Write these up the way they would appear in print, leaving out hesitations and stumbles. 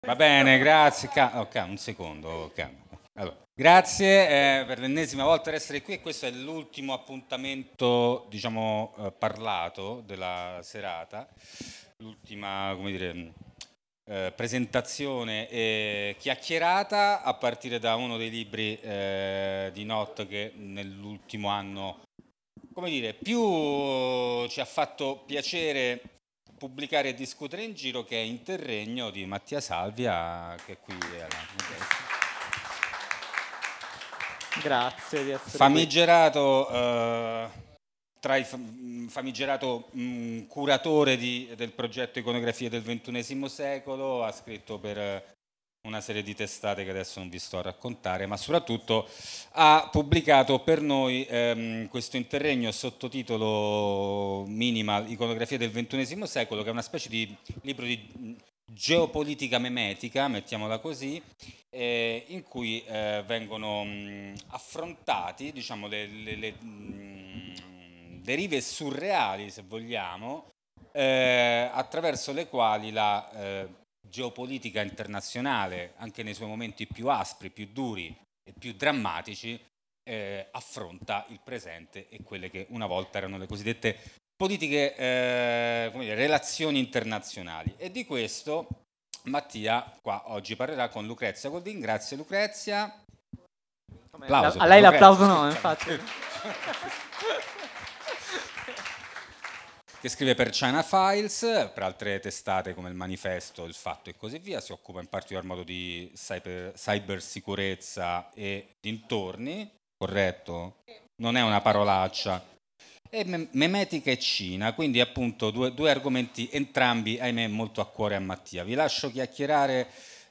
Va bene, grazie. Un secondo. Allora, grazie per l'ennesima volta per essere qui. Questo è l'ultimo appuntamento, diciamo, parlato della serata. L'ultima, come dire, presentazione e chiacchierata a partire da uno dei libri di Not che nell'ultimo anno, come dire, più ci ha fatto piacere pubblicare e discutere in giro, che è Interregno di Mattia Salvia, che è qui Grazie di essere famigerato tra i famigerato curatore del progetto Iconografie del XXI secolo, ha scritto per una serie di testate che adesso non vi sto a raccontare, ma soprattutto ha pubblicato per noi questo interregno sottotitolo Minimal, Iconografia del XXI secolo, che è una specie di libro di geopolitica memetica, mettiamola così, in cui vengono affrontati, diciamo, le derive surreali, se vogliamo, attraverso le quali la geopolitica internazionale, anche nei suoi momenti più aspri, più duri e più drammatici, affronta il presente e quelle che una volta erano le cosiddette politiche, come dire, relazioni internazionali. E di questo Mattia qua oggi parlerà con Lucrezia Goldin. Grazie Lucrezia. Applauso, a lei l'applauso no, infatti. Che scrive per China Files, per altre testate come il Manifesto, il Fatto e così via. Si occupa in particolar modo di cybersicurezza e dintorni, corretto? Non è una parolaccia. E memetica e Cina, quindi appunto due argomenti entrambi, ahimè, molto a cuore a Mattia. Vi lascio chiacchierare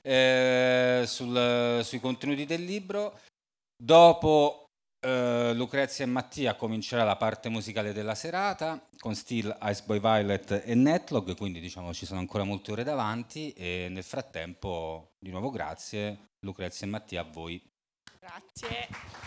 sui contenuti del libro. Dopo Lucrezia e Mattia comincerà la parte musicale della serata con Steel, Iceboy Violet e Netlog, quindi diciamo ci sono ancora molte ore davanti e nel frattempo di nuovo grazie Lucrezia e Mattia, a voi. Grazie.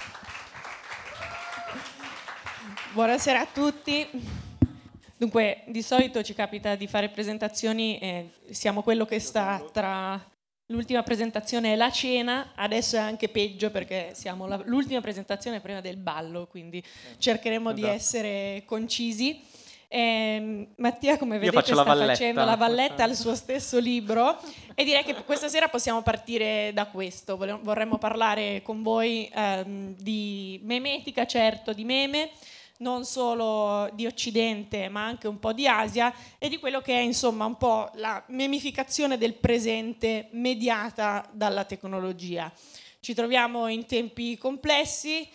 Buonasera a tutti. Dunque, di solito ci capita di fare presentazioni e siamo quello che sta tra l'ultima presentazione e la cena, adesso è anche peggio perché siamo l'ultima presentazione prima del ballo, quindi cercheremo di essere concisi. Mattia, come vedete, sta facendo la valletta al suo stesso libro e direi che questa sera possiamo partire da questo. Vorremmo parlare con voi di memetica, certo, di meme, non solo di Occidente ma anche un po' di Asia e di quello che è insomma un po' la memificazione del presente mediata dalla tecnologia. Ci troviamo in tempi complessi,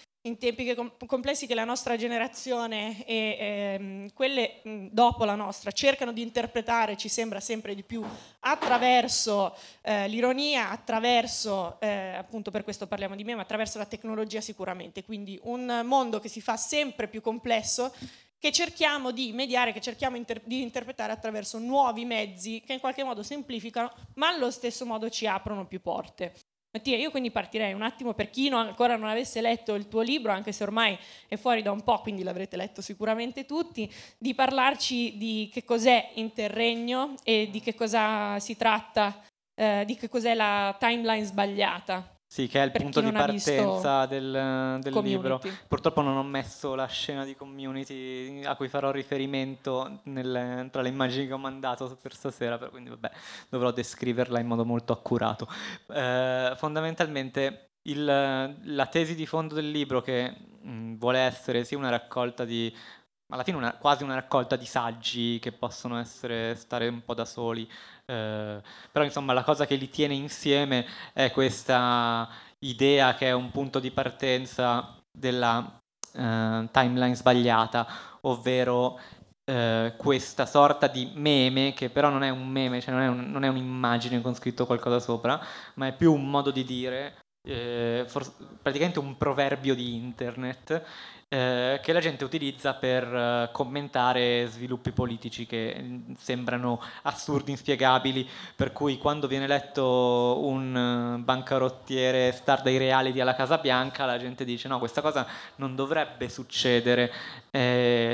che la nostra generazione e quelle dopo la nostra cercano di interpretare, ci sembra sempre di più, attraverso l'ironia, attraverso, appunto per questo parliamo di meme, attraverso la tecnologia sicuramente, quindi un mondo che si fa sempre più complesso, che cerchiamo di mediare, che cerchiamo di interpretare attraverso nuovi mezzi che in qualche modo semplificano, ma allo stesso modo ci aprono più porte. Mattia, io quindi partirei un attimo, per chi ancora non avesse letto il tuo libro, anche se ormai è fuori da un po', quindi l'avrete letto sicuramente tutti, di parlarci di che cos'è Interregno e di che cosa si tratta, di che cos'è la timeline sbagliata. Sì, che è il punto di partenza del libro. Purtroppo non ho messo la scena di Community a cui farò riferimento tra le immagini che ho mandato per stasera, quindi vabbè, dovrò descriverla in modo molto accurato. Fondamentalmente la tesi di fondo del libro, che vuole essere sì una raccolta di, alla fine quasi una raccolta di saggi che possono stare un po' da soli, però insomma la cosa che li tiene insieme è questa idea che è un punto di partenza della timeline sbagliata, ovvero questa sorta di meme, che però non è un meme, cioè non è un'immagine con scritto qualcosa sopra, ma è più un modo di dire, praticamente un proverbio di internet, che la gente utilizza per commentare sviluppi politici che sembrano assurdi, inspiegabili, per cui quando viene letto un bancarottiere star dai reality alla Casa Bianca la gente dice no, questa cosa non dovrebbe succedere,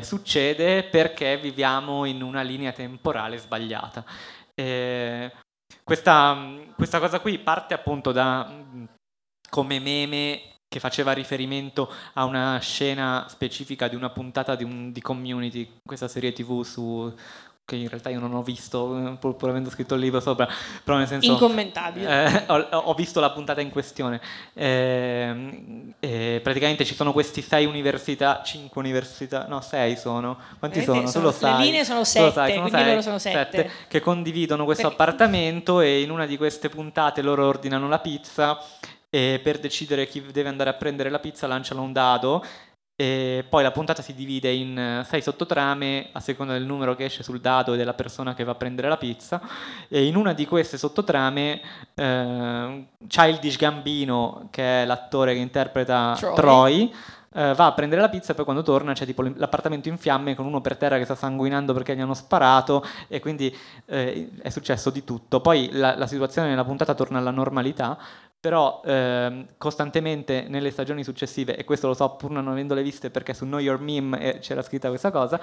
succede perché viviamo in una linea temporale sbagliata. Questa cosa qui parte appunto da come meme che faceva riferimento a una scena specifica di una puntata di Community, questa serie TV che in realtà io non ho visto, pur avendo scritto il libro sopra, però nel senso... Incommentabile. Ho visto la puntata in questione. Praticamente ci sono questi 5 università, no 6 sono. Quanti sono? Tu lo sai. Le linee sono 7, quindi loro sono 7 che condividono questo appartamento e in una di queste puntate loro ordinano la pizza e per decidere chi deve andare a prendere la pizza lanciano un dado. E poi la puntata si divide in 6 sottotrame a seconda del numero che esce sul dado e della persona che va a prendere la pizza, e in una di queste sottotrame Childish Gambino, che è l'attore che interpreta Troy, va a prendere la pizza e poi quando torna c'è tipo l'appartamento in fiamme con uno per terra che sta sanguinando perché gli hanno sparato, e quindi è successo di tutto. Poi la situazione nella puntata torna alla normalità, però costantemente nelle stagioni successive, e questo lo so pur non avendole viste perché su Know Your Meme c'era scritta questa cosa,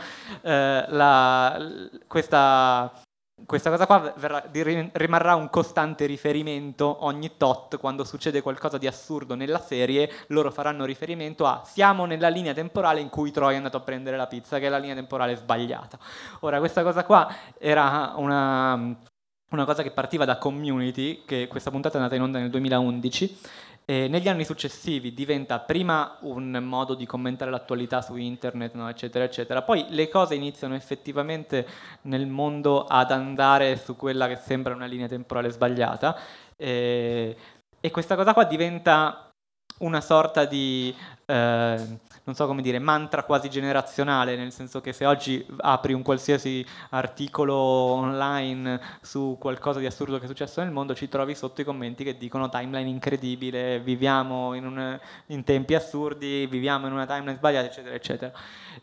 questa cosa qua rimarrà un costante riferimento ogni tot. Quando succede qualcosa di assurdo nella serie, loro faranno riferimento a siamo nella linea temporale in cui Troy è andato a prendere la pizza, che è la linea temporale sbagliata. Ora, questa cosa qua era una cosa che partiva da Community, che questa puntata è andata in onda nel 2011, e negli anni successivi diventa prima un modo di commentare l'attualità su internet, no, eccetera eccetera, poi le cose iniziano effettivamente nel mondo ad andare su quella che sembra una linea temporale sbagliata, e questa cosa qua diventa una sorta di non so come dire, mantra quasi generazionale, nel senso che se oggi apri un qualsiasi articolo online su qualcosa di assurdo che è successo nel mondo, ci trovi sotto i commenti che dicono timeline incredibile, viviamo in tempi assurdi, viviamo in una timeline sbagliata, eccetera eccetera.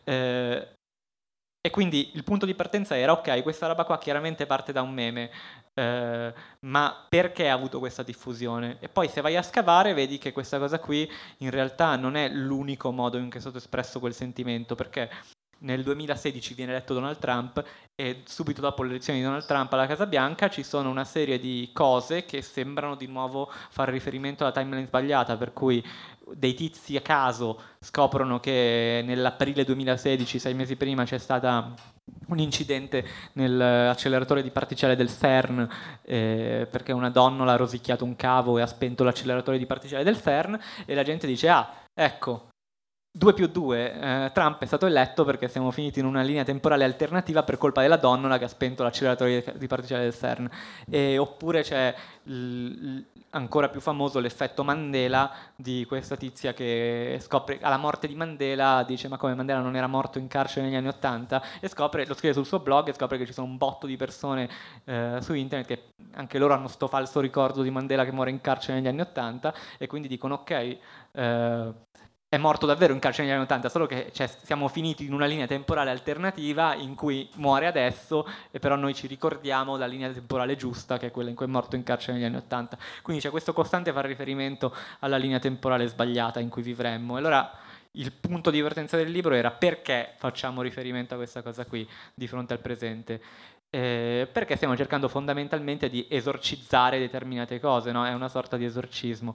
E quindi il punto di partenza era ok, questa roba qua chiaramente parte da un meme, ma perché ha avuto questa diffusione? E poi se vai a scavare vedi che questa cosa qui in realtà non è l'unico modo in cui è stato espresso quel sentimento, perché nel 2016 viene eletto Donald Trump e subito dopo l'elezione di Donald Trump alla Casa Bianca ci sono una serie di cose che sembrano di nuovo fare riferimento alla timeline sbagliata, per cui dei tizi a caso scoprono che nell'aprile 2016, 6 mesi prima, c'è stata un incidente nell'acceleratore di particelle del CERN, perché una donnola ha rosicchiato un cavo e ha spento l'acceleratore di particelle del CERN, e la gente dice ecco, 2+2, Trump è stato eletto perché siamo finiti in una linea temporale alternativa per colpa della donnola che ha spento l'acceleratore di particelle del CERN. Oppure c'è ancora più famoso l'effetto Mandela di questa tizia che scopre alla morte di Mandela, dice ma come Mandela non era morto in carcere negli anni '80, e lo scrive sul suo blog e scopre che ci sono un botto di persone su internet che anche loro hanno sto falso ricordo di Mandela che muore in carcere negli anni '80, e quindi dicono ok, è morto davvero in carcere negli anni '80, solo che siamo finiti in una linea temporale alternativa in cui muore adesso, e però noi ci ricordiamo la linea temporale giusta, che è quella in cui è morto in carcere negli anni '80. Quindi c'è questo costante fare riferimento alla linea temporale sbagliata in cui vivremmo. E allora il punto di partenza del libro era: perché facciamo riferimento a questa cosa qui di fronte al presente? Perché stiamo cercando fondamentalmente di esorcizzare determinate cose, no? È una sorta di esorcismo.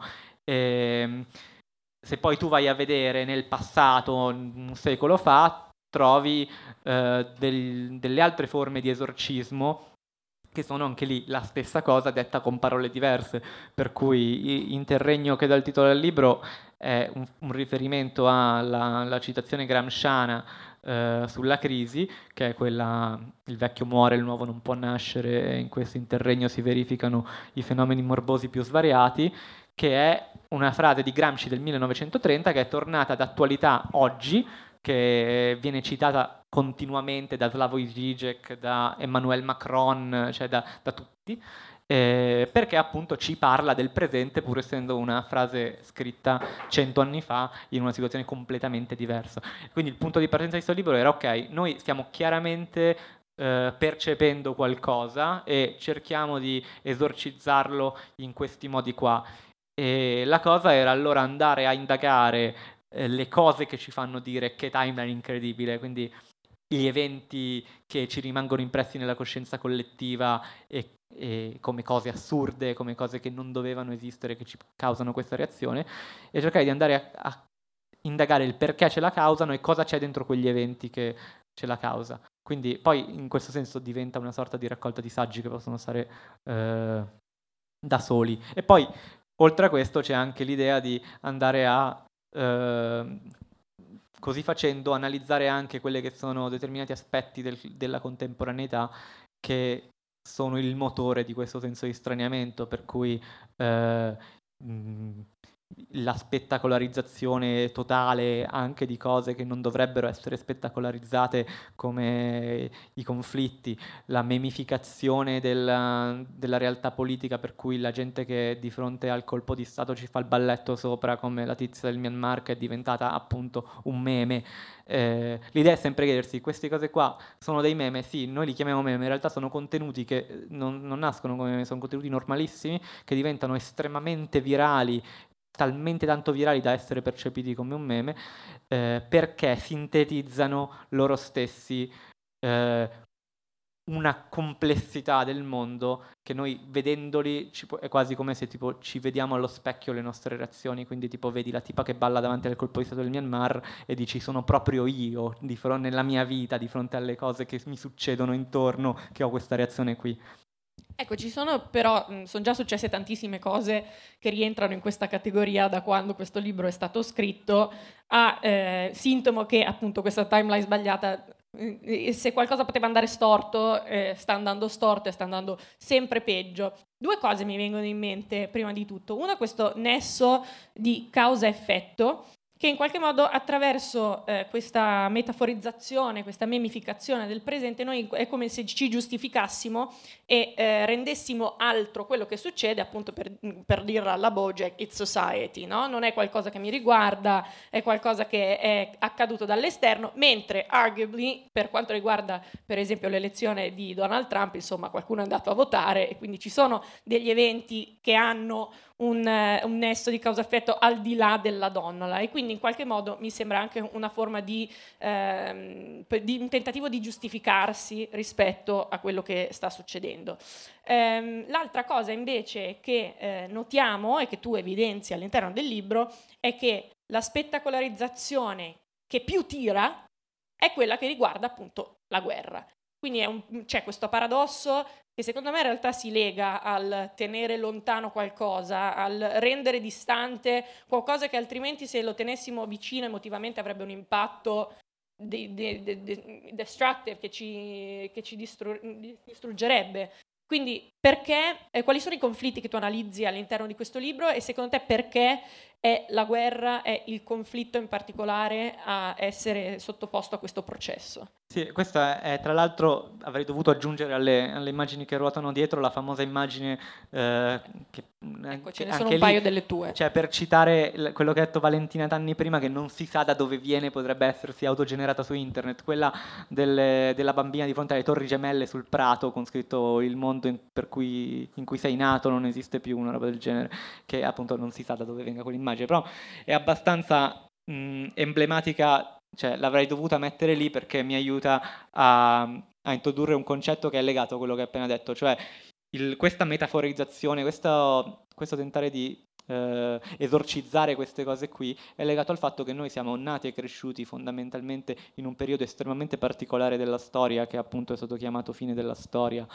Se poi tu vai a vedere nel passato, un secolo fa, trovi delle altre forme di esorcismo che sono anche lì la stessa cosa detta con parole diverse, per cui Interregno, che dà il titolo del libro, è un riferimento alla citazione gramsciana sulla crisi, che è quella: il vecchio muore, il nuovo non può nascere, e in questo interregno si verificano i fenomeni morbosi più svariati, che è una frase di Gramsci del 1930 che è tornata d'attualità oggi, che viene citata continuamente da Slavoj Žižek, da Emmanuel Macron, cioè da tutti, perché appunto ci parla del presente, pur essendo una frase scritta 100 anni fa in una situazione completamente diversa. Quindi il punto di partenza di questo libro era: ok, noi stiamo chiaramente percependo qualcosa e cerchiamo di esorcizzarlo in questi modi qua. E la cosa era allora andare a indagare le cose che ci fanno dire che timeline incredibile, quindi gli eventi che ci rimangono impressi nella coscienza collettiva e e come cose assurde, come cose che non dovevano esistere, che ci causano questa reazione, e cercare di andare a indagare il perché ce la causano e cosa c'è dentro quegli eventi che ce la causa. Quindi poi in questo senso diventa una sorta di raccolta di saggi che possono stare da soli. E poi oltre a questo c'è anche l'idea di andare a così facendo analizzare anche quelli che sono determinati aspetti della contemporaneità che sono il motore di questo senso di straniamento, per cui la spettacolarizzazione totale anche di cose che non dovrebbero essere spettacolarizzate, come i conflitti, la memificazione della realtà politica, per cui la gente che di fronte al colpo di Stato ci fa il balletto sopra, come la tizia del Myanmar che è diventata appunto un meme. L'idea è sempre chiedersi, queste cose qua sono dei meme? Sì, noi li chiamiamo meme, in realtà sono contenuti che non nascono come meme, sono contenuti normalissimi che diventano estremamente virali, talmente tanto virali da essere percepiti come un meme, perché sintetizzano loro stessi una complessità del mondo che noi vedendoli è quasi come se tipo ci vediamo allo specchio le nostre reazioni, quindi tipo vedi la tipa che balla davanti al colpo di Stato del Myanmar e dici sono proprio io nella mia vita di fronte alle cose che mi succedono intorno che ho questa reazione qui. Ecco, ci sono però, sono già successe tantissime cose che rientrano in questa categoria da quando questo libro è stato scritto, a sintomo che appunto questa timeline sbagliata, se qualcosa poteva andare storto, sta andando storto e sta andando sempre peggio. Due cose mi vengono in mente prima di tutto. Una, questo nesso di causa-effetto, che in qualche modo attraverso questa metaforizzazione, questa memificazione del presente, noi è come se ci giustificassimo e rendessimo altro quello che succede, appunto per dirla alla Bojack, it's society, no? Non è qualcosa che mi riguarda, è qualcosa che è accaduto dall'esterno, mentre arguably per quanto riguarda per esempio l'elezione di Donald Trump, insomma qualcuno è andato a votare e quindi ci sono degli eventi che hanno un nesso di causa-effetto al di là della donnola, e quindi in qualche modo mi sembra anche una forma di un tentativo di giustificarsi rispetto a quello che sta succedendo. L'altra cosa invece che notiamo e che tu evidenzi all'interno del libro è che la spettacolarizzazione che più tira è quella che riguarda appunto la guerra. Quindi c'è questo paradosso che secondo me in realtà si lega al tenere lontano qualcosa, al rendere distante qualcosa che altrimenti se lo tenessimo vicino emotivamente avrebbe un impatto destructive che ci distruggerebbe. Quindi perché, quali sono i conflitti che tu analizzi all'interno di questo libro e secondo te perché è la guerra, è il conflitto in particolare a essere sottoposto a questo processo? Sì, questa è tra l'altro, avrei dovuto aggiungere alle immagini che ruotano dietro la famosa immagine Ecco, ce che ne sono anche un paio delle tue. cioè per citare quello che ha detto Valentina Tanni prima, che non si sa da dove viene, potrebbe essersi autogenerata su internet, quella della bambina di fronte alle torri gemelle sul prato con scritto il mondo in cui sei nato non esiste più, una roba del genere, che appunto non si sa da dove venga quell'immagine, però è abbastanza emblematica. Cioè, l'avrei dovuta mettere lì perché mi aiuta a introdurre un concetto che è legato a quello che hai appena detto, cioè questa metaforizzazione, questo tentare di esorcizzare queste cose qui è legato al fatto che noi siamo nati e cresciuti fondamentalmente in un periodo estremamente particolare della storia, che appunto è stato chiamato fine della storia,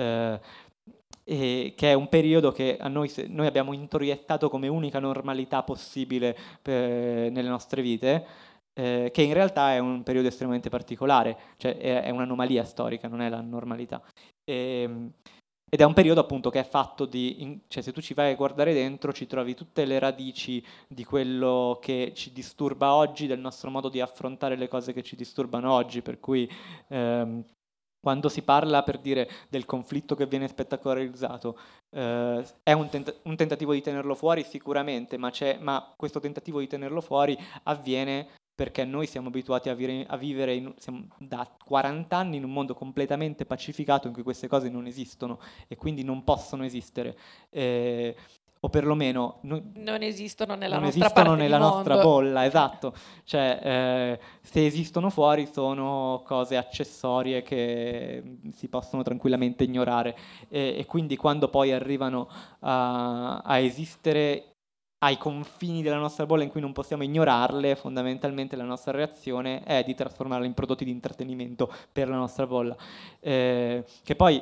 e che è un periodo che a noi abbiamo introiettato come unica normalità possibile nelle nostre vite, che in realtà è un periodo estremamente particolare, cioè è un'anomalia storica, non è la normalità. Ed è un periodo appunto che è fatto cioè se tu ci vai a guardare dentro ci trovi tutte le radici di quello che ci disturba oggi, del nostro modo di affrontare le cose che ci disturbano oggi, per cui quando si parla, per dire, del conflitto che viene spettacolarizzato, è un tentativo di tenerlo fuori sicuramente, ma questo tentativo di tenerlo fuori avviene perché noi siamo abituati a vivere da 40 anni in un mondo completamente pacificato in cui queste cose non esistono e quindi non possono esistere. o perlomeno non esistono nella non nostra esistono parte nella di nostra mondo. bolla, esatto. Cioè, se esistono fuori sono cose accessorie che si possono tranquillamente ignorare e quindi quando poi arrivano a esistere ai confini della nostra bolla in cui non possiamo ignorarle, fondamentalmente la nostra reazione è di trasformarle in prodotti di intrattenimento per la nostra bolla. Che poi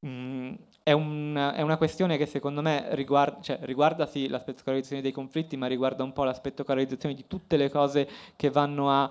è una questione che secondo me riguarda sì la spettacolarizzazione dei conflitti, ma riguarda un po' la spettacolarizzazione di tutte le cose che vanno a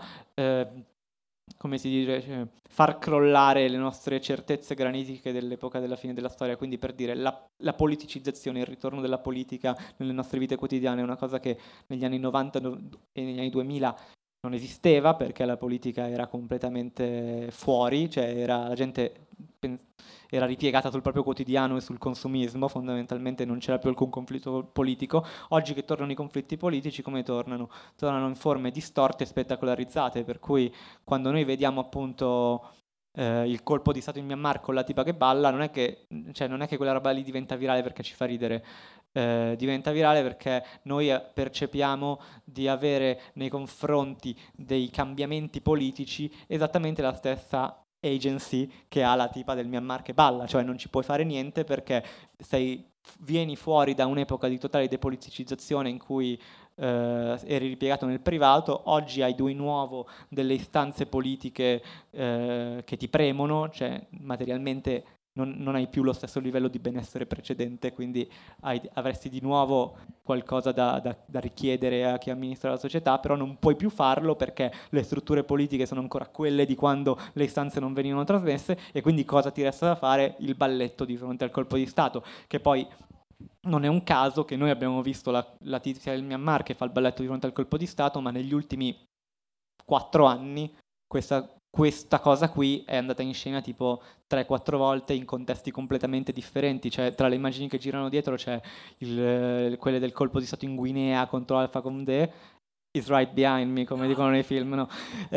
come si dice, far crollare le nostre certezze granitiche dell'epoca della fine della storia. Quindi, per dire, la politicizzazione, il ritorno della politica nelle nostre vite quotidiane è una cosa che negli anni 90 e negli anni 2000 non esisteva, perché la politica era completamente fuori, cioè la gente era ripiegata sul proprio quotidiano e sul consumismo, fondamentalmente non c'era più alcun conflitto politico. Oggi che tornano i conflitti politici, come tornano? Tornano in forme distorte e spettacolarizzate, per cui quando noi vediamo appunto il colpo di stato in Myanmar con la tipa che balla, non è che quella roba lì diventa virale perché ci fa ridere, diventa virale perché noi percepiamo di avere nei confronti dei cambiamenti politici esattamente la stessa agency che ha la tipa del Myanmar che balla, cioè non ci puoi fare niente perché vieni fuori da un'epoca di totale depoliticizzazione in cui eri ripiegato nel privato, oggi hai di nuovo delle istanze politiche che ti premono, cioè materialmente non hai più lo stesso livello di benessere precedente, quindi avresti di nuovo qualcosa da richiedere a chi amministra la società, però non puoi più farlo perché le strutture politiche sono ancora quelle di quando le istanze non venivano trasmesse, e quindi cosa ti resta da fare? Il balletto di fronte al colpo di Stato, che poi non è un caso che noi abbiamo visto la tizia del Myanmar che fa il balletto di fronte al colpo di Stato, ma negli ultimi 4 anni questa cosa qui è andata in scena tipo 3-4 volte in contesti completamente differenti. Cioè, tra le immagini che girano dietro c'è quelle del colpo di Stato in Guinea contro Alpha Condé, is right behind me, come dicono nei film, no?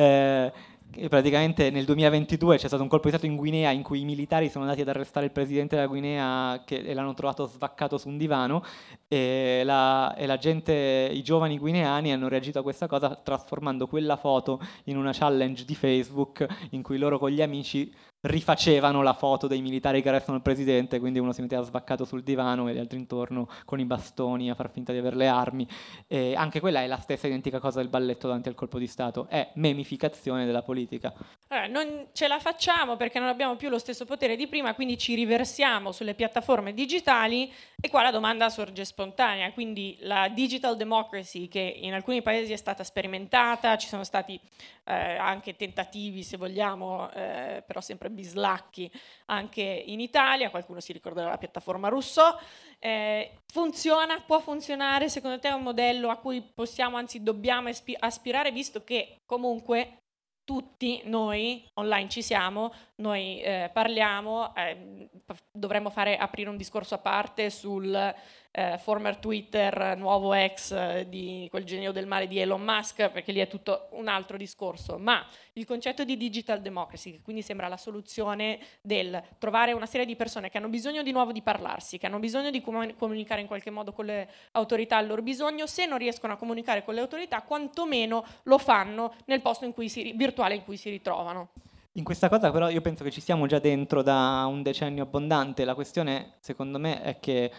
E praticamente nel 2022 c'è stato un colpo di Stato in Guinea in cui i militari sono andati ad arrestare il presidente della Guinea e l'hanno trovato svaccato su un divano, e la gente, i giovani guineani hanno reagito a questa cosa trasformando quella foto in una challenge di Facebook in cui loro con gli amici rifacevano la foto dei militari che arrestano il presidente, quindi uno si metteva svaccato sul divano e gli altri intorno con i bastoni a far finta di avere le armi. E anche quella è la stessa identica cosa del balletto davanti al colpo di Stato, è memificazione della politica. Allora, non ce la facciamo perché non abbiamo più lo stesso potere di prima, quindi ci riversiamo sulle piattaforme digitali, e qua la domanda sorge spontanea. Quindi la digital democracy, che in alcuni paesi è stata sperimentata, ci sono stati anche tentativi, se vogliamo, però sempre bislacchi, anche in Italia. Qualcuno si ricorda della piattaforma Rousseau. Funziona? Può funzionare? Secondo te è un modello a cui possiamo, anzi dobbiamo aspirare, visto che comunque tutti noi online ci siamo, noi parliamo, dovremmo aprire un discorso a parte sul former Twitter, nuovo ex di quel genio del male di Elon Musk, perché lì è tutto un altro discorso. Ma il concetto di digital democracy, che quindi sembra la soluzione del trovare una serie di persone che hanno bisogno di nuovo di parlarsi, che hanno bisogno di comunicare in qualche modo con le autorità al loro bisogno, se non riescono a comunicare con le autorità, quantomeno lo fanno nel posto virtuale in cui si ritrovano. In questa cosa però io penso che ci siamo già dentro da un decennio abbondante. La questione, secondo me, è che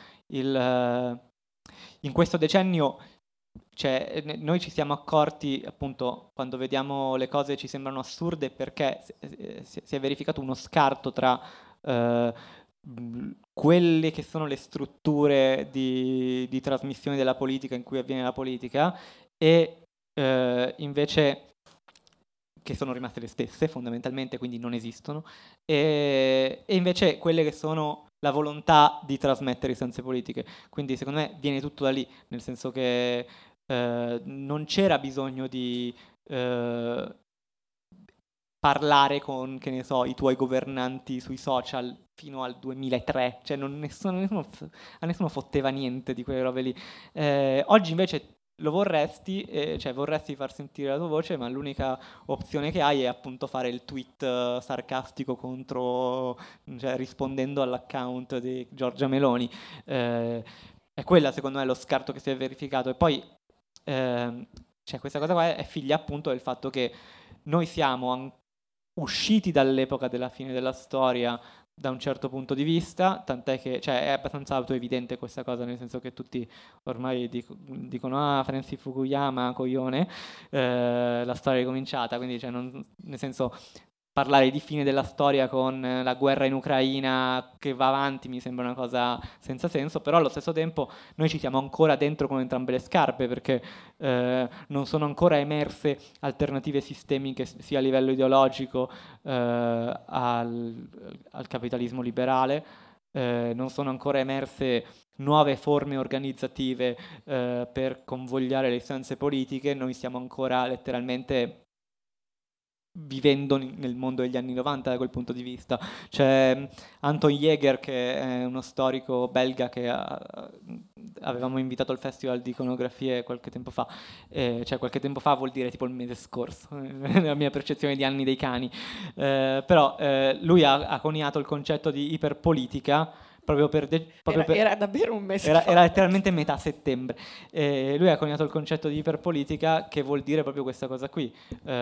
in questo decennio noi ci siamo accorti, appunto, quando vediamo le cose ci sembrano assurde, perché si è verificato uno scarto tra quelle che sono le strutture di trasmissione della politica in cui avviene la politica e invece che sono rimaste le stesse fondamentalmente, quindi non esistono, e invece quelle che sono la volontà di trasmettere istanze politiche. Quindi secondo me viene tutto da lì, nel senso che non c'era bisogno di parlare con, che ne so, i tuoi governanti sui social fino al 2003, cioè a nessuno fotteva niente di quelle robe lì. Oggi invece lo vorresti, cioè vorresti far sentire la tua voce, ma l'unica opzione che hai è appunto fare il tweet sarcastico contro, cioè rispondendo all'account di Giorgia Meloni. è quella secondo me lo scarto che si è verificato. E poi cioè questa cosa qua è figlia appunto del fatto che noi siamo usciti dall'epoca della fine della storia da un certo punto di vista, tant'è che cioè, è abbastanza autoevidente questa cosa, nel senso che tutti ormai dicono Francis Fukuyama, coglione, la storia è ricominciata, quindi cioè, nel senso parlare di fine della storia con la guerra in Ucraina che va avanti mi sembra una cosa senza senso, però allo stesso tempo noi ci siamo ancora dentro con entrambe le scarpe, perché non sono ancora emerse alternative sistemiche sia a livello ideologico al capitalismo liberale, non sono ancora emerse nuove forme organizzative per convogliare le istanze politiche, noi stiamo ancora letteralmente vivendo nel mondo degli anni 90 da quel punto di vista. C'è Anton Jäger, che è uno storico belga che avevamo invitato al Festival di Iconografie qualche tempo fa, cioè qualche tempo fa vuol dire tipo il mese scorso, nella mia percezione di anni dei cani, però lui ha coniato il concetto di iperpolitica proprio era davvero un mese fa. Era letteralmente metà settembre. Lui ha coniato il concetto di iperpolitica, che vuol dire proprio questa cosa qui.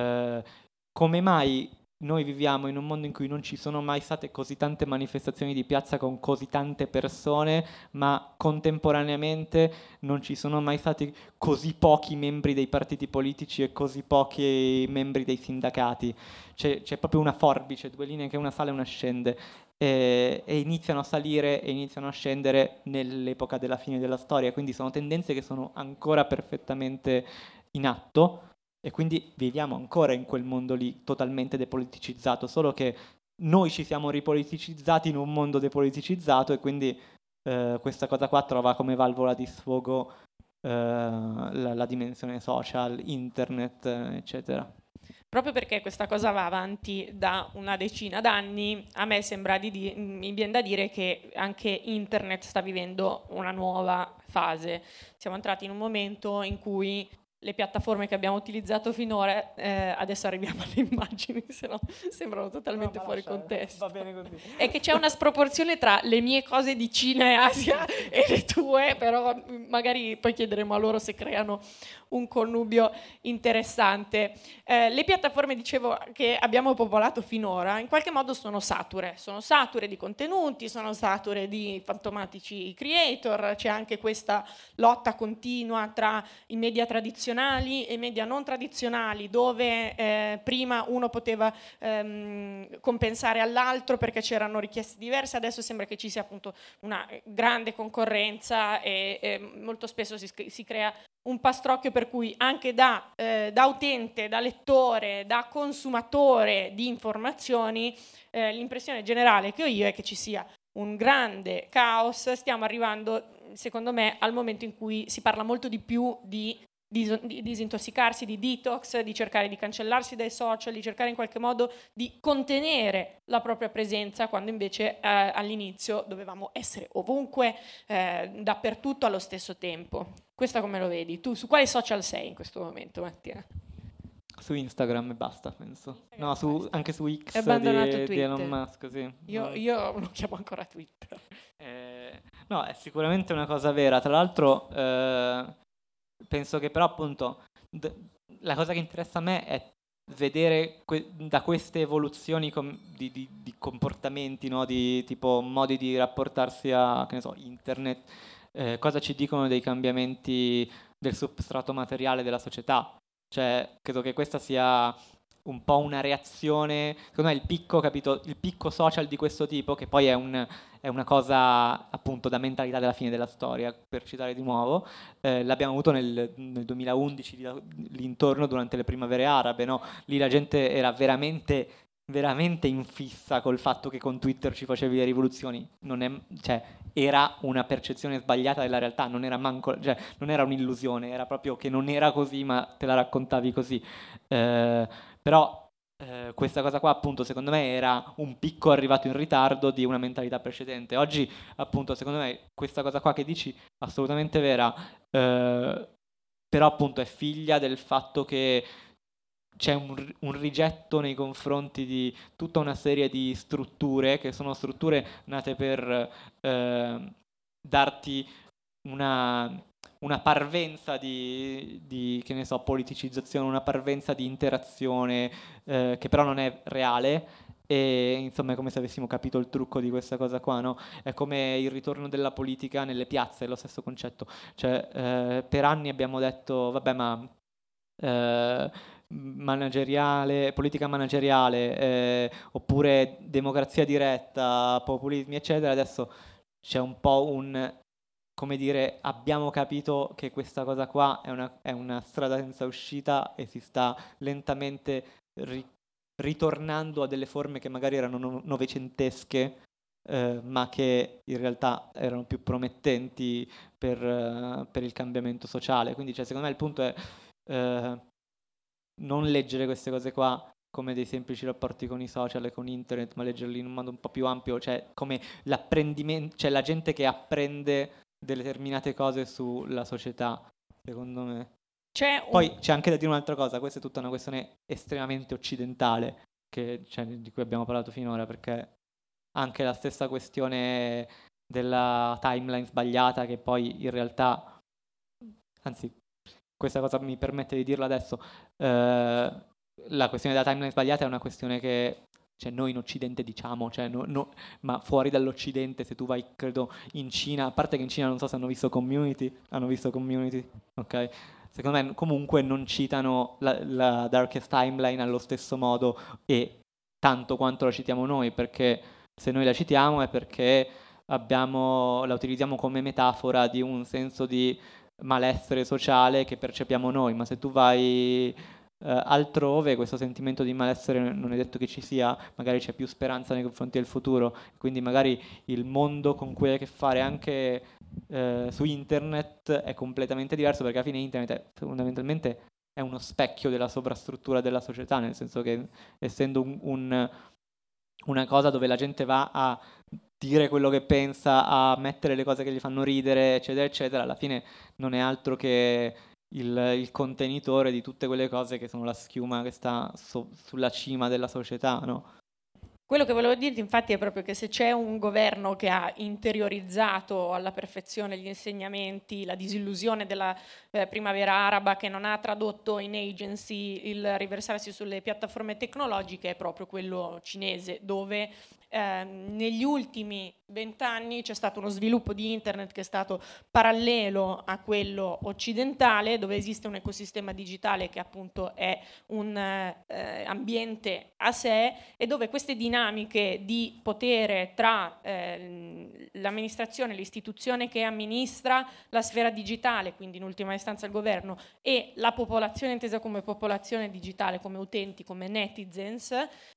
Come mai noi viviamo in un mondo in cui non ci sono mai state così tante manifestazioni di piazza con così tante persone, ma contemporaneamente non ci sono mai stati così pochi membri dei partiti politici e così pochi membri dei sindacati? C'è proprio una forbice, due linee che una sale e una scende, e iniziano a salire e iniziano a scendere nell'epoca della fine della storia, quindi sono tendenze che sono ancora perfettamente in atto. E quindi viviamo ancora in quel mondo lì totalmente depoliticizzato, solo che noi ci siamo ripoliticizzati in un mondo depoliticizzato, e quindi questa cosa qua trova come valvola di sfogo la dimensione social, internet, eccetera. Proprio perché questa cosa va avanti da una decina d'anni, a me sembra mi viene da dire che anche internet sta vivendo una nuova fase. Siamo entrati in un momento in cui le piattaforme che abbiamo utilizzato finora, adesso arriviamo alle immagini, se no sembrano totalmente fuori contesto. Va bene così. È che c'è una sproporzione tra le mie cose di Cina e Asia e le tue, però magari poi chiederemo a loro se creano un connubio interessante. Le piattaforme, dicevo, che abbiamo popolato finora, in qualche modo sono sature di contenuti, sono sature di fantomatici creator, c'è anche questa lotta continua tra i media tradizionali e media non tradizionali, dove prima uno poteva compensare all'altro perché c'erano richieste diverse, adesso sembra che ci sia appunto una grande concorrenza e molto spesso si crea un pastrocchio per cui anche da utente, da lettore, da consumatore di informazioni, l'impressione generale che ho io è che ci sia un grande caos. Stiamo arrivando, secondo me, al momento in cui si parla molto di più di disintossicarsi, di detox, di cercare di cancellarsi dai social, di cercare in qualche modo di contenere la propria presenza, quando invece all'inizio dovevamo essere ovunque, dappertutto allo stesso tempo. Questa come lo vedi? Tu su quale social sei in questo momento, Mattia? Su Instagram e basta, penso. No, anche su X di Elon Musk, sì. Io lo chiamo ancora Twitter. No, è sicuramente una cosa vera. Tra l'altro penso che però appunto la cosa che interessa a me è vedere da queste evoluzioni di comportamenti, no? Di tipo modi di rapportarsi a, che ne so, internet, cosa ci dicono dei cambiamenti del substrato materiale della società. Cioè, credo che questa sia un po' una reazione, secondo me il picco social di questo tipo, che poi è una cosa appunto da mentalità della fine della storia, per citare di nuovo, l'abbiamo avuto nel 2011, l'intorno durante le primavere arabe, no? Lì la gente era veramente in fissa col fatto che con Twitter ci facevi le rivoluzioni. Era una percezione sbagliata della realtà, non era non era un'illusione, era proprio che non era così, ma te la raccontavi così. Però questa cosa qua appunto secondo me era un picco arrivato in ritardo di una mentalità precedente. Oggi appunto secondo me questa cosa qua che dici assolutamente vera, però appunto è figlia del fatto che c'è un rigetto nei confronti di tutta una serie di strutture che sono strutture nate per darti una parvenza di che ne so, politicizzazione, una parvenza di interazione che però non è reale. E insomma è come se avessimo capito il trucco di questa cosa qua, no? È come il ritorno della politica nelle piazze, è lo stesso concetto. Cioè, per anni abbiamo detto, vabbè, ma politica manageriale, oppure democrazia diretta, populismi, eccetera. Adesso c'è un po' come dire, abbiamo capito che questa cosa qua è una strada senza uscita e si sta lentamente ritornando a delle forme che magari erano novecentesche, ma che in realtà erano più promettenti per il cambiamento sociale. Quindi, cioè, secondo me il punto è non leggere queste cose qua come dei semplici rapporti con i social e con internet, ma leggerli in un modo un po' più ampio, cioè come l'apprendimento, cioè la gente che apprende determinate cose sulla società, secondo me. Poi c'è anche da dire un'altra cosa, questa è tutta una questione estremamente occidentale, di cui abbiamo parlato finora, perché anche la stessa questione della timeline sbagliata, che poi in realtà, anzi, questa cosa mi permette di dirla adesso, la questione della timeline sbagliata è una questione che noi in Occidente diciamo, ma fuori dall'Occidente, se tu vai, credo, in Cina, a parte che in Cina non so se hanno visto Community, ok? Secondo me comunque non citano la Darkest Timeline allo stesso modo e tanto quanto la citiamo noi, perché se noi la citiamo è perché la utilizziamo come metafora di un senso di malessere sociale che percepiamo noi, ma se tu vai altrove questo sentimento di malessere non è detto che ci sia, magari c'è più speranza nei confronti del futuro, quindi magari il mondo con cui hai a che fare anche su internet è completamente diverso, perché alla fine internet fondamentalmente è uno specchio della sovrastruttura della società, nel senso che essendo una cosa dove la gente va a dire quello che pensa, a mettere le cose che gli fanno ridere, eccetera, eccetera, alla fine non è altro che il contenitore di tutte quelle cose che sono la schiuma che sta sulla cima della società, no? Quello che volevo dirti infatti è proprio che se c'è un governo che ha interiorizzato alla perfezione gli insegnamenti, la disillusione della primavera araba, che non ha tradotto in agency il riversarsi sulle piattaforme tecnologiche, è proprio quello cinese, dove negli ultimi 20 anni c'è stato uno sviluppo di internet che è stato parallelo a quello occidentale, dove esiste un ecosistema digitale che appunto è un ambiente a sé, e dove queste dinamiche di potere tra l'amministrazione, l'istituzione che amministra la sfera digitale, quindi in ultima istanza il governo, e la popolazione intesa come popolazione digitale, come utenti, come netizens,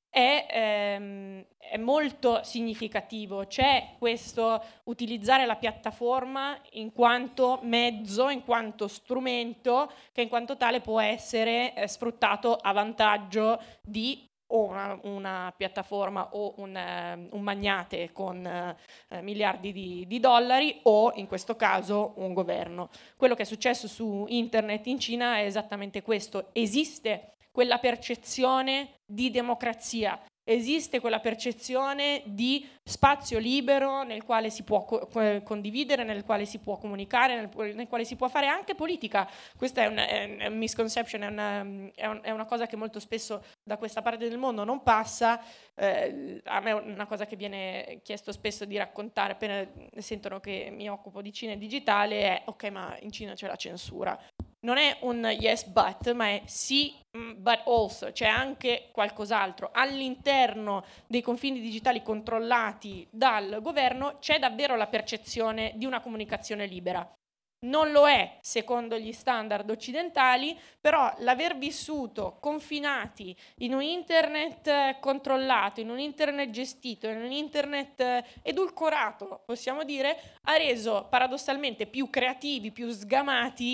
è molto significativo. C'è questo utilizzare la piattaforma in quanto mezzo, in quanto strumento, che in quanto tale può essere sfruttato a vantaggio di una piattaforma o un magnate con miliardi di dollari, o in questo caso un governo. Quello che è successo su internet in Cina è esattamente questo. Esiste quella percezione di democrazia, esiste quella percezione di spazio libero nel quale si può condividere, nel quale si può comunicare, nel quale si può fare anche politica. Questa è un misconception, è una cosa che molto spesso da questa parte del mondo non passa. A me una cosa che viene chiesto spesso di raccontare appena sentono che mi occupo di Cina e digitale è: ok, ma in Cina c'è la censura. Non è un yes but, ma è sì but also, c'è anche qualcos'altro. All'interno dei confini digitali controllati dal governo c'è davvero la percezione di una comunicazione libera. Non lo è secondo gli standard occidentali, però l'aver vissuto confinati in un internet controllato, in un internet gestito, in un internet edulcorato, possiamo dire, ha reso paradossalmente più creativi, più sgamati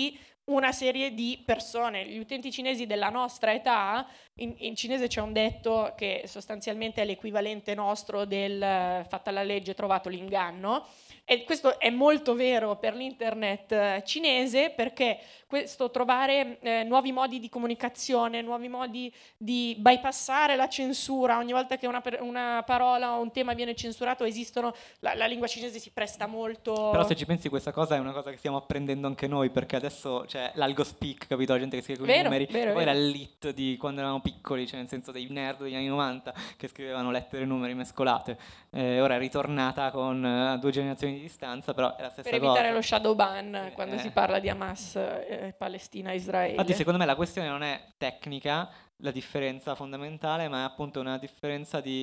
una serie di persone. Gli utenti cinesi della nostra età, in cinese c'è un detto che sostanzialmente è l'equivalente nostro del fatta la legge, trovato l'inganno, e questo è molto vero per l'internet cinese, perché questo trovare nuovi modi di comunicazione, nuovi modi di bypassare la censura, ogni volta che una parola o un tema viene censurato esistono, la lingua cinese si presta molto. Però se ci pensi, questa cosa è una cosa che stiamo apprendendo anche noi, perché adesso c'è l'algospeak, capito? La gente che scrive con i numeri, vero, poi era l'it di quando eravamo piccoli, cioè nel senso dei nerd degli anni 90 che scrivevano lettere e numeri mescolate. Ora è ritornata con 2 generazioni di distanza, però è la stessa cosa. Per evitare lo shadow ban quando si parla di Hamas, Palestina, Israele. Infatti secondo me la questione non è tecnica, la differenza fondamentale, ma è appunto una differenza di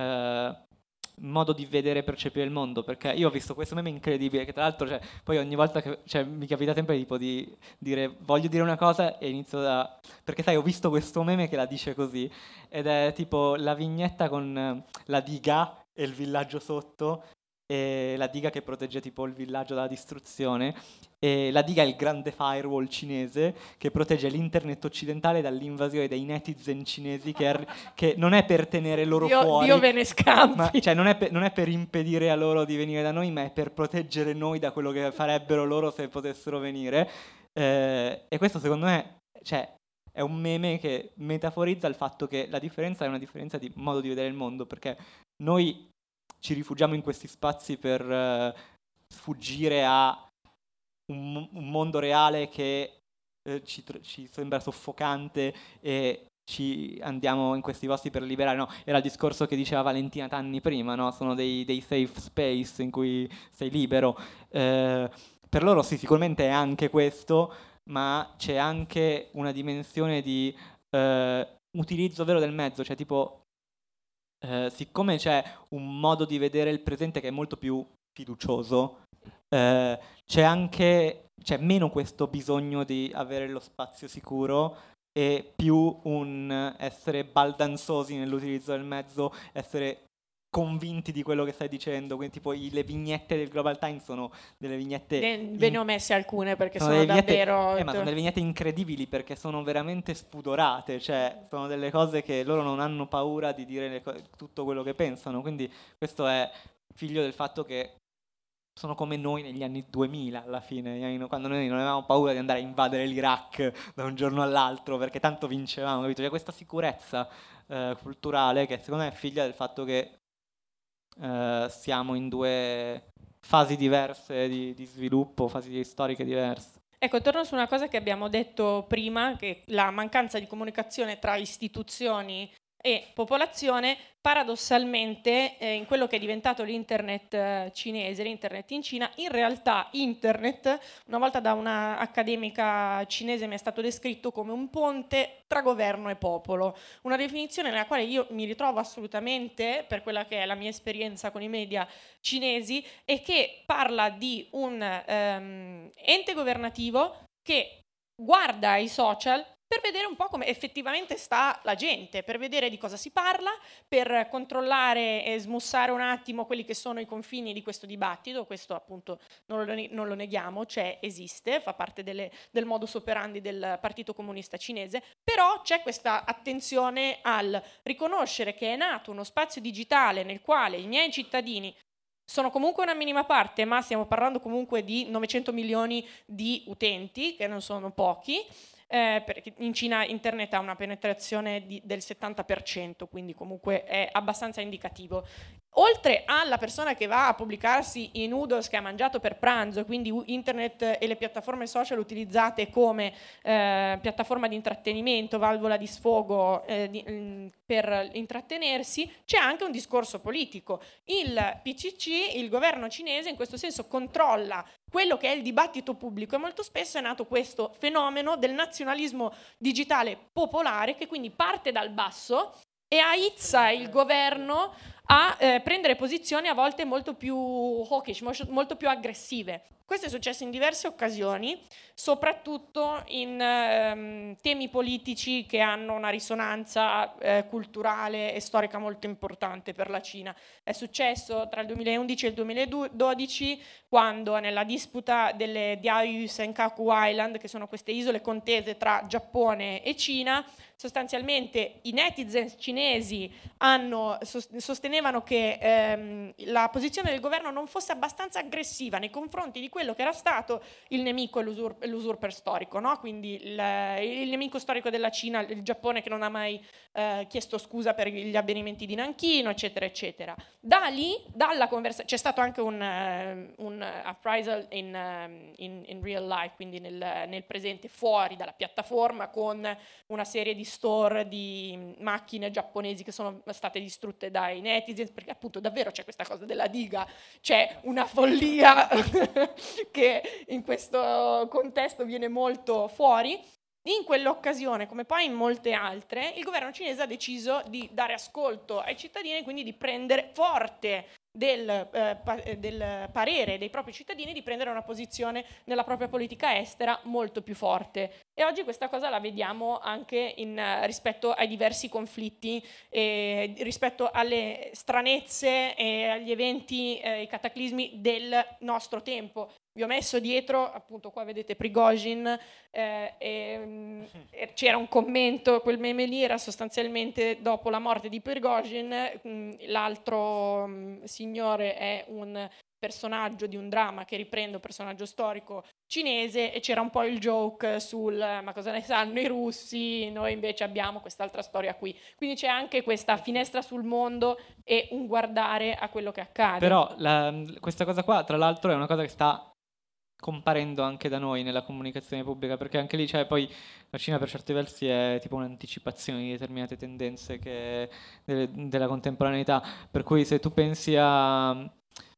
modo di vedere e percepire il mondo, perché io ho visto questo meme incredibile che tra l'altro poi ogni volta che mi capita sempre tipo di dire voglio dire una cosa e inizio perché sai, ho visto questo meme che la dice così, ed è tipo la vignetta con la diga e il villaggio sotto, e la diga che protegge tipo il villaggio dalla distruzione, e la diga è il grande firewall cinese che protegge l'internet occidentale dall'invasione dei netizen cinesi che non è per tenere loro fuori, Dio ve ne scampi, ma, cioè non è per impedire a loro di venire da noi, ma è per proteggere noi da quello che farebbero loro se potessero venire, e questo secondo me è un meme che metaforizza il fatto che la differenza è una differenza di modo di vedere il mondo, perché noi ci rifugiamo in questi spazi per sfuggire a un mondo reale che ci sembra soffocante, e ci andiamo in questi posti per liberare. No, era il discorso che diceva Valentina Tanni prima, no? Sono dei safe space in cui sei libero. Per loro sì, sicuramente è anche questo, ma c'è anche una dimensione di utilizzo vero del mezzo, cioè tipo siccome c'è un modo di vedere il presente che è molto più fiducioso, c'è meno questo bisogno di avere lo spazio sicuro e più un essere baldanzosi nell'utilizzo del mezzo, essere convinti di quello che stai dicendo. Quindi tipo le vignette del Global Times sono delle vignette ve ne ho messe alcune perché sono delle vignette, davvero ma sono delle vignette incredibili perché sono veramente spudorate, cioè sono delle cose che loro non hanno paura di dire tutto quello che pensano, quindi questo è figlio del fatto che sono come noi negli anni 2000 alla fine, quando noi non avevamo paura di andare a invadere l'Iraq da un giorno all'altro perché tanto vincevamo, capito? C'è questa sicurezza culturale che secondo me è figlia del fatto che siamo in 2 fasi diverse di sviluppo, fasi storiche diverse. Ecco, torno su una cosa che abbiamo detto prima, che la mancanza di comunicazione tra istituzioni e popolazione, paradossalmente in quello che è diventato l'internet cinese, l'internet in Cina, in realtà internet, una volta da una accademica cinese mi è stato descritto come un ponte tra governo e popolo, una definizione nella quale io mi ritrovo assolutamente per quella che è la mia esperienza con i media cinesi, e che parla di un ente governativo che guarda i social per vedere un po' come effettivamente sta la gente, per vedere di cosa si parla, per controllare e smussare un attimo quelli che sono i confini di questo dibattito. Questo appunto non lo neghiamo, esiste, fa parte del modus operandi del Partito Comunista Cinese, però c'è questa attenzione al riconoscere che è nato uno spazio digitale nel quale i miei cittadini sono comunque una minima parte, ma stiamo parlando comunque di 900 milioni di utenti, che non sono pochi, perché in Cina internet ha una penetrazione del 70%, quindi comunque è abbastanza indicativo. Oltre alla persona che va a pubblicarsi i noodles che ha mangiato per pranzo, quindi internet e le piattaforme social utilizzate come piattaforma di intrattenimento, valvola di sfogo per intrattenersi, c'è anche un discorso politico. Il PCC, il governo cinese, in questo senso controlla quello che è il dibattito pubblico, e molto spesso è nato questo fenomeno del nazionalismo digitale popolare che quindi parte dal basso e aizza il governo a prendere posizioni a volte molto più hawkish, molto più aggressive. Questo è successo in diverse occasioni, soprattutto in temi politici che hanno una risonanza culturale e storica molto importante per la Cina. È successo tra il 2011 e il 2012, quando nella disputa delle Diaoyu Senkaku Island, che sono queste isole contese tra Giappone e Cina, sostanzialmente i netizens cinesi sostenevano che la posizione del governo non fosse abbastanza aggressiva nei confronti di quello che era stato il nemico e l'usurper storico, no? Quindi il nemico storico della Cina, il Giappone, che non ha mai chiesto scusa per gli avvenimenti di Nanchino, eccetera, eccetera. Da lì, dalla conversazione, c'è stato anche un appraisal in real life, quindi nel presente, fuori dalla piattaforma, con una serie di store di macchine giapponesi che sono state distrutte dai netizens, perché appunto davvero c'è questa cosa della diga, c'è una follia che in questo contesto viene molto fuori. In quell'occasione, come poi in molte altre, il governo cinese ha deciso di dare ascolto ai cittadini e quindi di prendere forte del parere dei propri cittadini, di prendere una posizione nella propria politica estera molto più forte. E oggi questa cosa la vediamo anche rispetto ai diversi conflitti, rispetto alle stranezze e agli eventi, i cataclismi del nostro tempo. Vi ho messo dietro, appunto qua vedete Prigozhin, c'era un commento, quel meme lì era sostanzialmente dopo la morte di Prigozhin, l'altro signore è un personaggio di un dramma che riprende un personaggio storico cinese, e c'era un po' il joke sul ma cosa ne sanno i russi, noi invece abbiamo quest'altra storia qui. Quindi c'è anche questa finestra sul mondo e un guardare a quello che accade. Però questa cosa qua, tra l'altro, è una cosa che sta comparendo anche da noi nella comunicazione pubblica, perché anche lì c'è poi la Cina per certi versi è tipo un'anticipazione di determinate tendenze della contemporaneità, per cui se tu pensi alla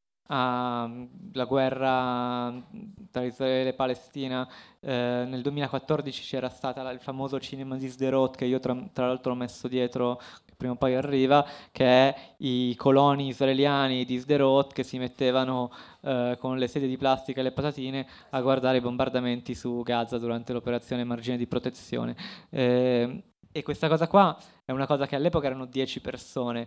guerra tra Israele e Palestina, nel 2014 c'era stata il famoso cinema di Sderot, che io tra l'altro ho messo dietro, che prima o poi arriva, che è i coloni israeliani di Sderot che si mettevano con le sedie di plastica e le patatine a guardare i bombardamenti su Gaza durante l'operazione Margine di Protezione. E questa cosa qua è una cosa che all'epoca erano 10 persone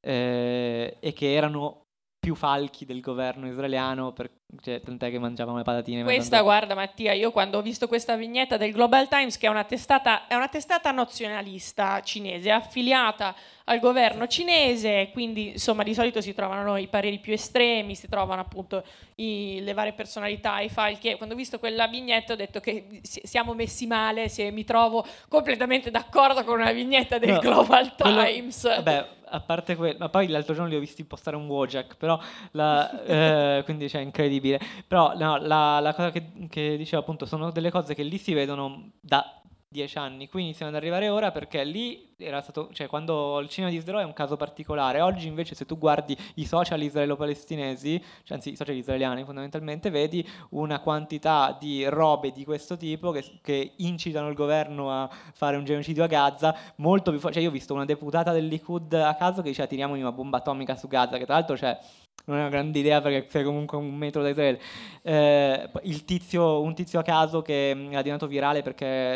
e che erano più falchi del governo israeliano, tant'è che mangiavano le patatine. Questa, guarda Mattia, io quando ho visto questa vignetta del Global Times, che è una testata nazionalista cinese, affiliata al governo cinese, quindi insomma di solito si trovano i pareri più estremi, si trovano appunto le varie personalità, i falchi, e quando ho visto quella vignetta ho detto che siamo messi male, se mi trovo completamente d'accordo con una vignetta del Global Times. Vabbè, a parte quello, ma poi l'altro giorno li ho visti postare un Wojak, però quindi cioè incredibile. Però no, la cosa che dicevo appunto sono delle cose che lì si vedono da 10 anni, qui iniziano ad arrivare ora, perché lì era stato, cioè quando il cinema di Sderot è un caso particolare. Oggi invece se tu guardi i social israelo-palestinesi, cioè anzi i social israeliani fondamentalmente, vedi una quantità di robe di questo tipo che incitano il governo a fare un genocidio a Gaza molto più forte. Cioè io ho visto una deputata del Likud a caso che diceva tiriamogli una bomba atomica su Gaza, che tra l'altro non è una grande idea perché sei comunque un metro da Israele. Un tizio a caso che era diventato virale perché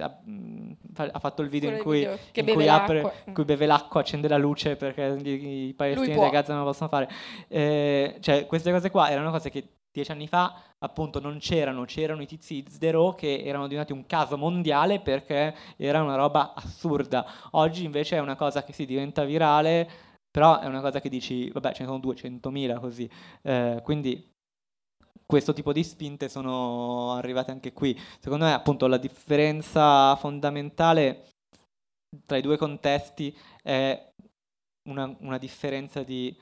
ha fatto il video in cui beve l'acqua, accende la luce perché i palestinesi a Gaza non lo possono fare. Cioè queste cose qua erano cose che 10 anni fa appunto non c'erano i tizi di Sderot che erano diventati un caso mondiale perché era una roba assurda. Oggi invece è una cosa che si diventa virale, però è una cosa che dici, vabbè, ce ne sono 200.000 così, quindi questo tipo di spinte sono arrivate anche qui. Secondo me, appunto, la differenza fondamentale tra i due contesti è una differenza di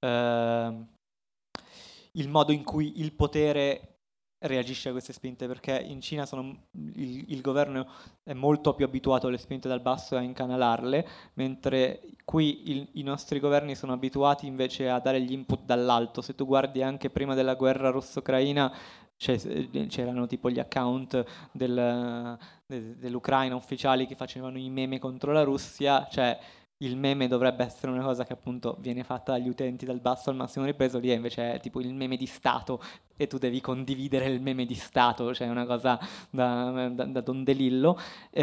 il modo in cui il potere reagisce a queste spinte, perché in Cina il governo è molto più abituato alle spinte dal basso e a incanalarle, mentre qui i nostri governi sono abituati invece a dare gli input dall'alto. Se tu guardi anche prima della guerra russo-ucraina c'erano tipo gli account dell'Ucraina ufficiali che facevano i meme contro la Russia, cioè il meme dovrebbe essere una cosa che appunto viene fatta dagli utenti dal basso al massimo ripreso, lì invece è tipo il meme di Stato e tu devi condividere il meme di Stato, cioè una cosa da Don DeLillo.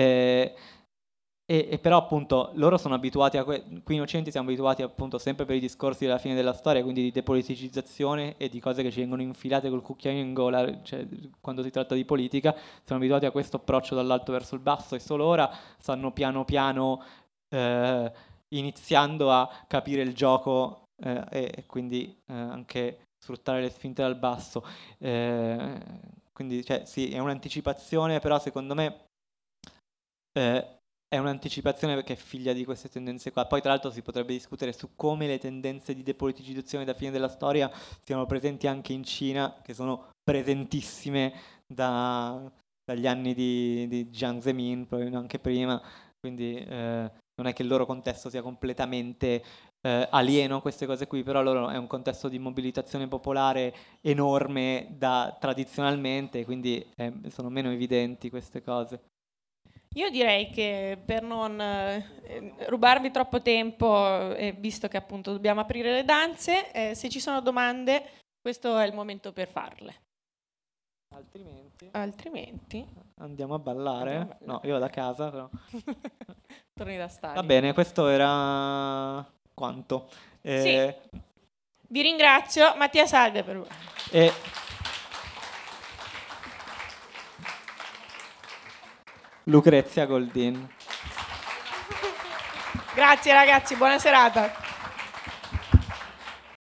E però appunto loro sono abituati qui innocenti siamo abituati appunto sempre per i discorsi della fine della storia, quindi di depoliticizzazione e di cose che ci vengono infilate col cucchiaio in gola, cioè quando si tratta di politica, siamo abituati a questo approccio dall'alto verso il basso e solo ora stanno piano piano iniziando a capire il gioco e quindi anche sfruttare le spinte dal basso. Quindi cioè, sì, è un'anticipazione, però secondo me è un'anticipazione perché è figlia di queste tendenze qua. Poi tra l'altro si potrebbe discutere su come le tendenze di depoliticizzazione da fine della storia siano presenti anche in Cina, che sono presentissime dagli anni di Jiang Zemin, probabilmente anche prima, quindi non è che il loro contesto sia completamente alieno a queste cose qui, però loro è un contesto di mobilitazione popolare enorme tradizionalmente, quindi sono meno evidenti queste cose. Io direi che per non rubarvi troppo tempo, visto che appunto dobbiamo aprire le danze, se ci sono domande, questo è il momento per farle. Altrimenti andiamo a ballare. No, io vado a casa però. Torni da Stalin. Va bene, questo era quanto. Sì. Vi ringrazio. Mattia Salve per Lucrezia Goldin. Grazie ragazzi, buona serata.